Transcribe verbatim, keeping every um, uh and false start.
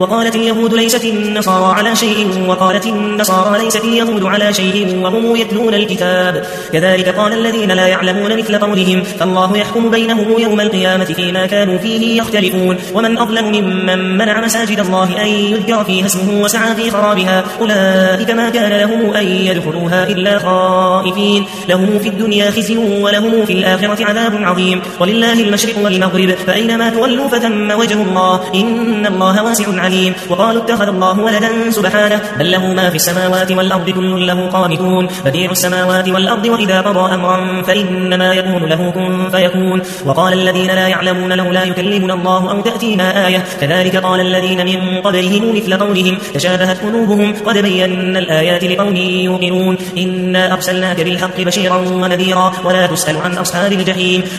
وقالت اليهود ليست النصارى على شيء وقالت النصارى ليست اليهود على شيء وهم يتلون الكتاب كذلك قال الذين لا يعلمون مثل قولهم فالله يحكم بينهم يوم القيامة فيما كانوا فيه يختلفون ومن أظلم ممن منع مساجد الله أن يذكر فيها اسمه وسعى في خرابها أولئك ما كان لهم أن يدخلوها إلا خائفين لهم في الدنيا خزي ولهم في الآخرة عذاب عظيم ولله المشرق والمغرب فأينما تولوا فثم وجه الله إن الله واسع عليم وقالوا اتخذ الله ولدا سبحانه بل له ما في السماوات والأرض كل له قانتون بديع السماوات والأرض وإذا قضى أمرا فإنما يقول له كن فيكون وقال الذين لا يعلمون لولا يكلمنا الله أو تأتينا آية كذلك قال الذين من قبلهم مثل قولهم تشابهت قلوبهم قد بينا الآيات لقوم يوقنون إنا أرسلناك بالحق بشيرا ونذيرا ولا تسأل عن أصحاب الجحيم